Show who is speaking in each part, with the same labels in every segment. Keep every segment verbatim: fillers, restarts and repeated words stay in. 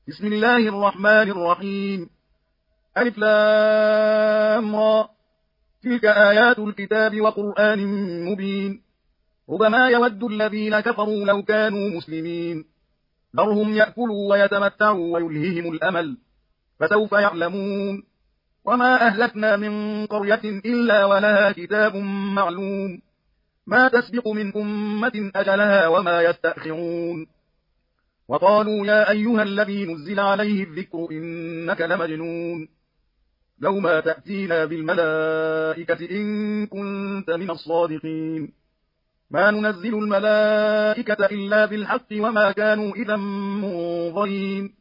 Speaker 1: بسم الله الرحمن الرحيم. ألف لام را. تلك آيات الكتاب وقرآن مبين. ربما يود الذين كفروا لو كانوا مسلمين. ذرهم يأكلوا ويتمتعوا ويلههم الأمل، فسوف يعلمون. وما أهلكنا من قرية إلا ولها كتاب معلوم، ما تسبق من أمة أجلها وما يستأخرون. وقالوا يا أيها الذي نزل عليه الذكر إنك لمجنون، لو ما تأتينا بالملائكة إن كنت من الصادقين. ما ننزل الملائكة إلا بالحق وما كانوا إذا منظرين.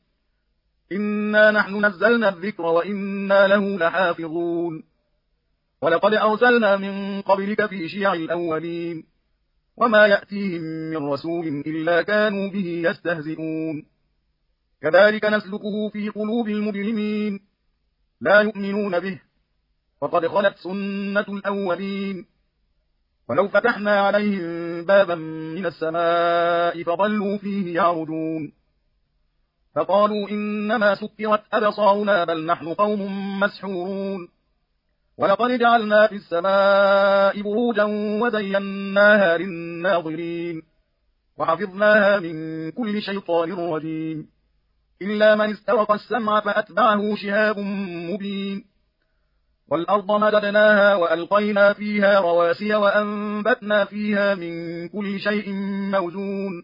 Speaker 1: إنا نحن نزلنا الذكر وإنا له لحافظون. ولقد أرسلنا من قبلك في شيع الأولين، وما يأتيهم من رسول إلا كانوا به يستهزئون. كذلك نسلكه في قلوب المجرمين، لا يؤمنون به، وقد خلت سنة الأولين. ولو فتحنا عليهم بابا من السماء فظلوا فيه يعرجون، فقالوا إنما سكرت أبصارنا بل نحن قوم مسحورون. ولقد جعلنا في السماء بروجا وزيناها للناظرين، وحفظناها من كل شيطان رجيم، إلا من استرق السمع فأتبعه شهاب مبين. والأرض مددناها وألقينا فيها رواسي وأنبتنا فيها من كل شيء موزون،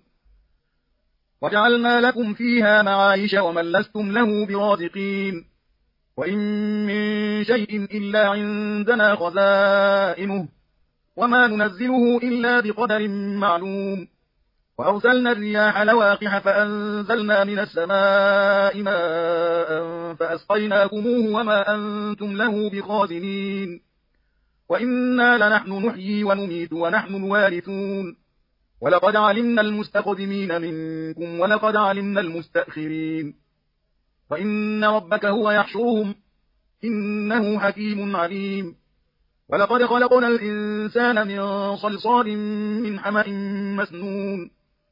Speaker 1: وجعلنا لكم فيها معايش ومن لستم له برازقين. وإن من شيء إلا عندنا خزائنه، وما ننزله إلا بقدر معلوم. وأرسلنا الرياح لواقح فأنزلنا من السماء ماء فأسقيناكموه وما أنتم له بخازنين. وإنا لنحن نحيي ونميت ونحن الوارثون. ولقد علمنا المستقدمين منكم ولقد علمنا المستأخرين. وإن ربك هو يحشرهم إنه حكيم عليم. ولقد خلقنا الإنسان من صلصال من حمأ مسنون،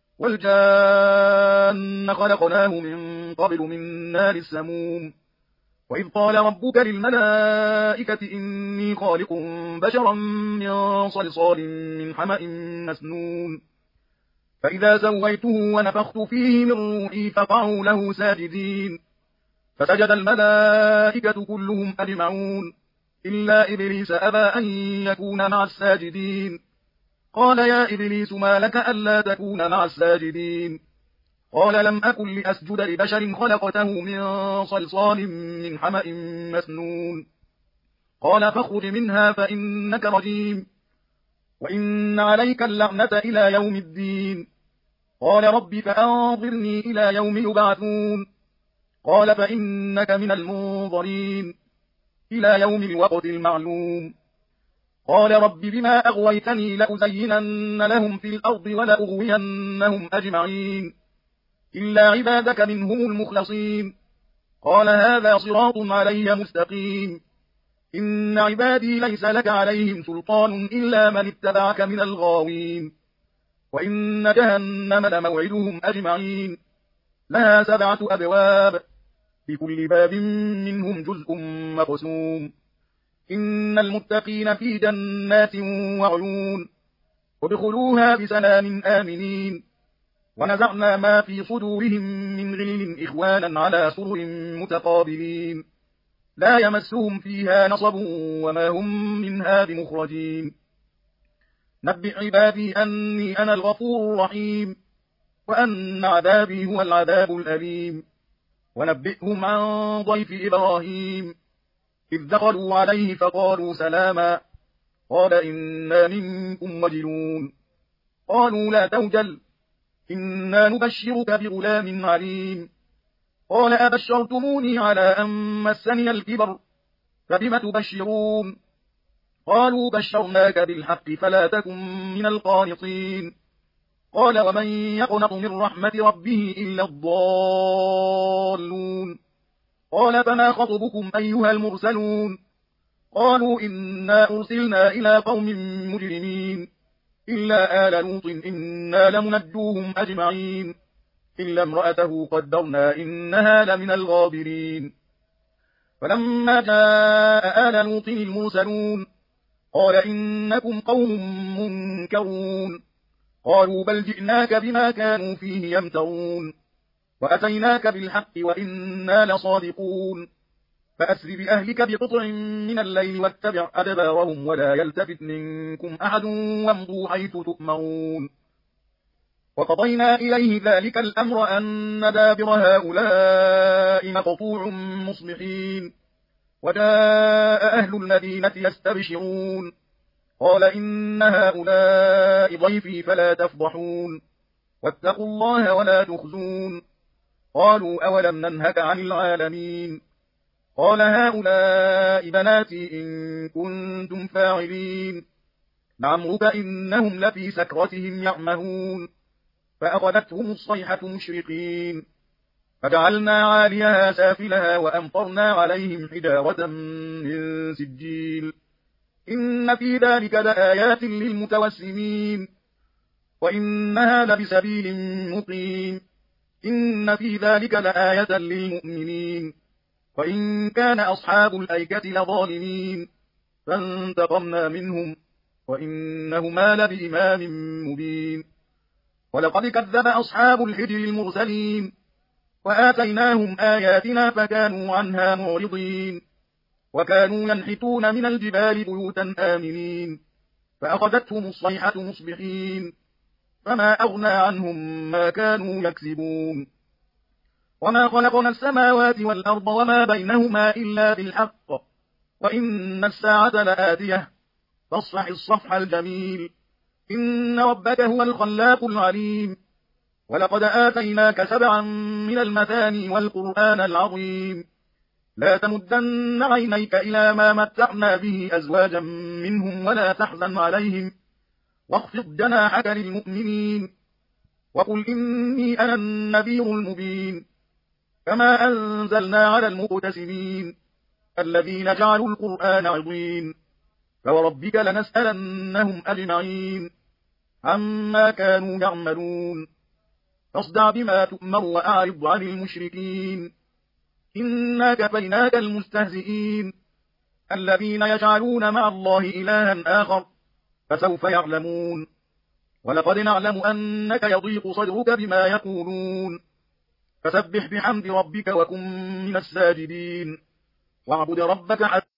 Speaker 1: والجان خلقناه من قبل من نار السموم. وإذ قال ربك للملائكة إني خالق بشرا من صلصال من حمأ مسنون، فإذا سويته ونفخت فيه من روحي فقعوا له ساجدين. فسجد الملائكة كلهم أجمعون إلا إبليس أبى أن يكون مع الساجدين. قال يا إبليس ما لك ألا تكون مع الساجدين؟ قال لم أكن لأسجد لبشر خلقته من صلصال من حمأ مسنون. قال فاخرج منها فإنك رجيم، وإن عليك اللعنة إلى يوم الدين. قال رب فأنظرني إلى يوم يبعثون. قال فإنك من المنظرين إلى يوم الوقت المعلوم. قال رب بما أغويتني لأزينن لهم في الأرض ولأغوينهم أجمعين إلا عبادك منهم المخلصين. قال هذا صراط علي مستقيم. إن عبادي ليس لك عليهم سلطان إلا من اتبعك من الغاوين. وإن جهنم لموعدهم أجمعين، لها سبعة أبواب لكل باب منهم جزء مقسوم. إن المتقين في جنات وعيون، ادخلوها بسلام آمنين. ونزعنا ما في صدورهم من غل إخوانا على سرر متقابلين، لا يمسهم فيها نصب وما هم منها بمخرجين. نبئ عبادي أني أنا الغفور الرحيم، وأن عذابي هو العذاب الأليم. ونبئهم عن ضيف إبراهيم إذ دخلوا عليه فقالوا سلاما، قال إنا منكم وجلون. قالوا لا توجل إنا نبشرك بغلام عليم. قال أبشرتموني على أن مسني الكبر فبم تبشرون؟ قالوا بشرناك بالحق فلا تكن من القانطين. قال ومن يقنط من رحمة ربه إلا الضالون. قال فما خطبكم أيها المرسلون؟ قالوا إنا أرسلنا إلى قوم مجرمين إلا آل لوط إنا لمنجوهم أجمعين إلا امرأته قدرنا إنها لمن الغابرين. فلما جاء آل لوط المرسلون قال إنكم قوم منكرون. قالوا بل جئناك بما كانوا فيه يمترون وأتيناك بالحق وإنا لصادقون. فأسر بأهلك بقطع من الليل واتبع أدبارهم ولا يلتفت منكم أحد وامضوا حيث تؤمرون. وقضينا إليه ذلك الأمر أن دابر هؤلاء مقطوع مصبحين. وجاء أهل المدينة يستبشرون قال إن هؤلاء ضيفي فلا تفضحون واتقوا الله ولا تخزون. قالوا أولم ننهك عن العالمين. قال هؤلاء بناتي إن كنتم فاعلين. لعمرك إنهم لفي سكرتهم يعمهون. فأخذتهم الصيحة مشرقين فجعلنا عاليها سافلها وأمطرنا عليهم حجارة من سجيل. إن في ذلك لآيات للمتوسمين وإنها لبسبيل مقيم. إن في ذلك لآية للمؤمنين وإن كان أصحاب الأيكة لظالمين فانتقمنا منهم وإنهما لبإمام مبين. ولقد كذب أصحاب الحجر المرسلين وآتيناهم آياتنا فكانوا عنها معرضين. وكانوا ينحتون من الجبال بيوتا آمنين فأخذتهم الصيحة مصبحين فما أغنى عنهم ما كانوا يكسبون. وما خلقنا السماوات والأرض وما بينهما إلا بالحق وإن الساعة لآتية فاصفح الصفح الجميل. إن ربك هو الخلاق العليم. ولقد آتيناك سبعا من المثاني والقرآن العظيم. لا تمدن عينيك إلى ما متعنا به أزواجا منهم ولا تحزن عليهم واخفض جناحك للمؤمنين وقل إني أنا النذير المبين. كما أنزلنا على المقتسمين الذين جعلوا القرآن عظيم. فوربك لنسألنهم أجمعين عما كانوا يعملون. فاصدع بما تؤمر وأعرض عن المشركين. إنا كفيناك المستهزئين الذين يجعلون مع الله إلها آخر فسوف يعلمون. ولقد نعلم أنك يضيق صدرك بما يقولون فسبح بحمد ربك وكن من الساجدين واعبد ربك حتى